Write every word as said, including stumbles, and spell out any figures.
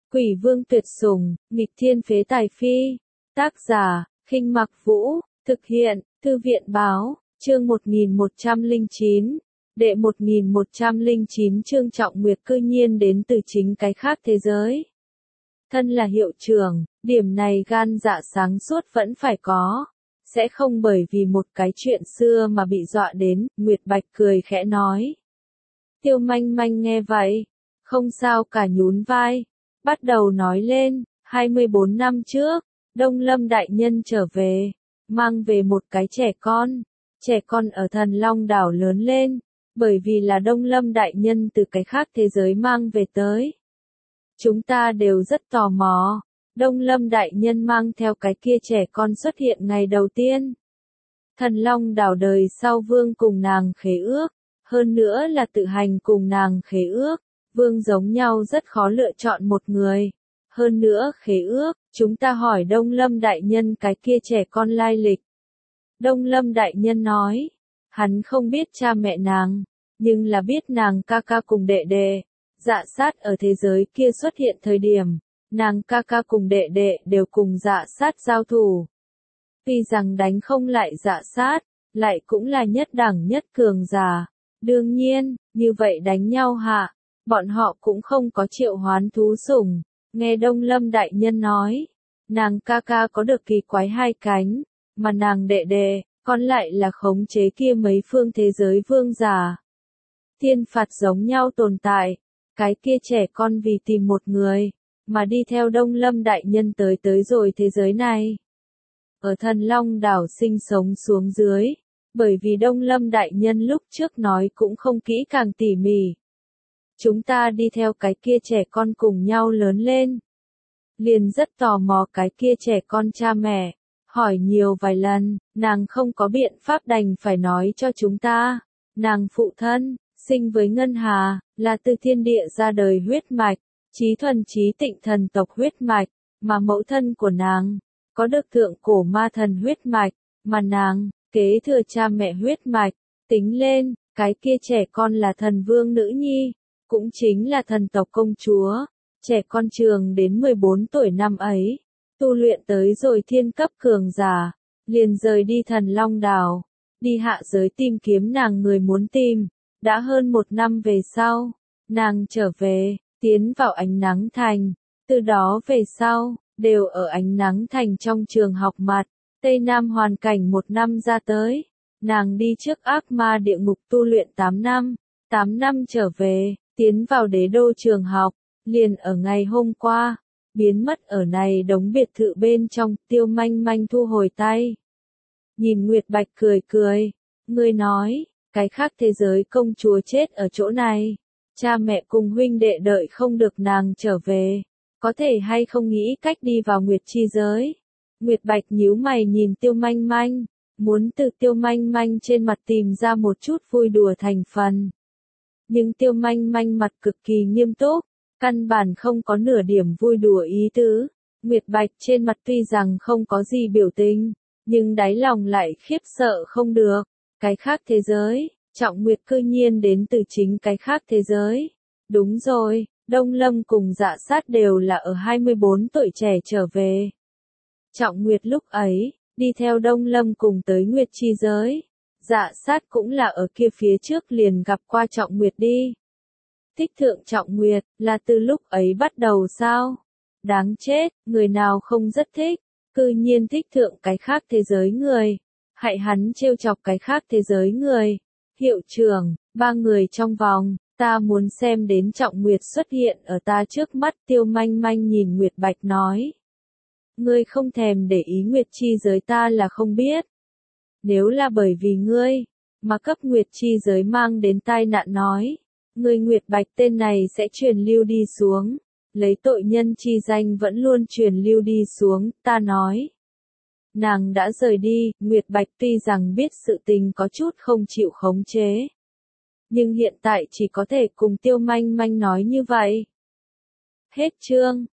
Quỷ vương tuyệt sủng, nghịch thiên phế tài phi. Tác giả, Khinh Mặc Vũ, thực hiện, Thư viện báo, chương một nghìn một trăm lẻ chín. Đệ một nghìn một trăm lẻ chín chương Trọng Nguyệt cư nhiên đến từ chính cái khác thế giới. Thân là hiệu trưởng, điểm này gan dạ sáng suốt vẫn phải có. Sẽ không bởi vì một cái chuyện xưa mà bị dọa đến, Nguyệt Bạch cười khẽ nói. Tiêu Manh Manh nghe vậy, không sao cả nhún vai, bắt đầu nói lên, hai mươi bốn năm trước, Đông Lâm đại nhân trở về, mang về một cái trẻ con, trẻ con ở Thần Long đảo lớn lên, bởi vì là Đông Lâm đại nhân từ cái khác thế giới mang về tới. Chúng ta đều rất tò mò, Đông Lâm đại nhân mang theo cái kia trẻ con xuất hiện ngày đầu tiên. Thần Long đảo đời sau vương cùng nàng khế ước, hơn nữa là tự hành cùng nàng khế ước, vương giống nhau rất khó lựa chọn một người. Hơn nữa khế ước, chúng ta hỏi Đông Lâm đại nhân cái kia trẻ con lai lịch. Đông Lâm đại nhân nói, hắn không biết cha mẹ nàng, nhưng là biết nàng ca ca cùng đệ đệ. Dạ sát ở thế giới kia xuất hiện thời điểm, nàng ca ca cùng đệ đệ đều cùng dạ sát giao thủ. Tuy rằng đánh không lại dạ sát, lại cũng là nhất đẳng nhất cường giả. Đương nhiên, như vậy đánh nhau hạ, bọn họ cũng không có triệu hoán thú sủng. Nghe Đông Lâm đại nhân nói, nàng ca ca có được kỳ quái hai cánh, mà nàng đệ đệ, còn lại là khống chế kia mấy phương thế giới vương giả. Thiên phạt giống nhau tồn tại, cái kia trẻ con vì tìm một người, mà đi theo Đông Lâm đại nhân tới tới rồi thế giới này. Ở Thần Long đảo sinh sống xuống dưới, bởi vì Đông Lâm đại nhân lúc trước nói cũng không kỹ càng tỉ mỉ. Chúng ta đi theo cái kia trẻ con cùng nhau lớn lên. Liền rất tò mò cái kia trẻ con cha mẹ, hỏi nhiều vài lần, nàng không có biện pháp đành phải nói cho chúng ta. Nàng phụ thân, sinh với Ngân Hà, là từ thiên địa ra đời huyết mạch, chí thuần chí tịnh thần tộc huyết mạch, mà mẫu thân của nàng, có được thượng cổ ma thần huyết mạch, mà nàng, kế thừa cha mẹ huyết mạch, tính lên, cái kia trẻ con là thần vương nữ nhi, cũng chính là thần tộc công chúa, trẻ con trường đến mười bốn tuổi năm ấy, tu luyện tới rồi thiên cấp cường giả, liền rời đi Thần Long đảo, đi hạ giới tìm kiếm nàng người muốn tìm. Đã hơn một năm về sau, nàng trở về, tiến vào Ánh Nắng Thành, từ đó về sau, đều ở Ánh Nắng Thành trong trường học mặt, Tây Nam hoàn cảnh một năm ra tới, nàng đi trước ác ma địa ngục tu luyện tám năm, tám năm trở về, tiến vào đế đô trường học, liền ở ngày hôm qua, biến mất ở này đống biệt thự bên trong, Tiêu Manh Manh thu hồi tay. Nhìn Nguyệt Bạch cười cười, người nói, cái khác thế giới công chúa chết ở chỗ này, cha mẹ cùng huynh đệ đợi không được nàng trở về, có thể hay không nghĩ cách đi vào Nguyệt chi giới. Nguyệt Bạch nhíu mày nhìn Tiêu Manh Manh, muốn từ Tiêu Manh Manh trên mặt tìm ra một chút vui đùa thành phần. Nhưng Tiêu Manh Manh mặt cực kỳ nghiêm túc, căn bản không có nửa điểm vui đùa ý tứ. Nguyệt Bạch trên mặt tuy rằng không có gì biểu tình, nhưng đáy lòng lại khiếp sợ không được. Cái khác thế giới, Trọng Nguyệt cư nhiên đến từ chính cái khác thế giới. Đúng rồi, Đông Lâm cùng Dạ Sát đều là ở hai mươi bốn tuổi trẻ trở về. Trọng Nguyệt lúc ấy, đi theo Đông Lâm cùng tới Nguyệt chi giới. Dạ Sát cũng là ở kia phía trước liền gặp qua Trọng Nguyệt đi. Thích thượng Trọng Nguyệt, là từ lúc ấy bắt đầu sao? Đáng chết, người nào không rất thích, cư nhiên thích thượng cái khác thế giới người. Hại hắn trêu chọc cái khác thế giới người. Hiệu trưởng, ba người trong vòng, ta muốn xem đến Trọng Nguyệt xuất hiện ở ta trước mắt. Tiêu Manh Manh nhìn Nguyệt Bạch nói. Ngươi không thèm để ý Nguyệt chi giới ta là không biết. Nếu là bởi vì ngươi, mà cấp Nguyệt chi giới mang đến tai nạn nói, ngươi Nguyệt Bạch tên này sẽ truyền lưu đi xuống, lấy tội nhân chi danh vẫn luôn truyền lưu đi xuống, ta nói. Nàng đã rời đi, Nguyệt Bạch tuy rằng biết sự tình có chút không chịu khống chế. Nhưng hiện tại chỉ có thể cùng Tiêu Manh Manh nói như vậy. Hết chương.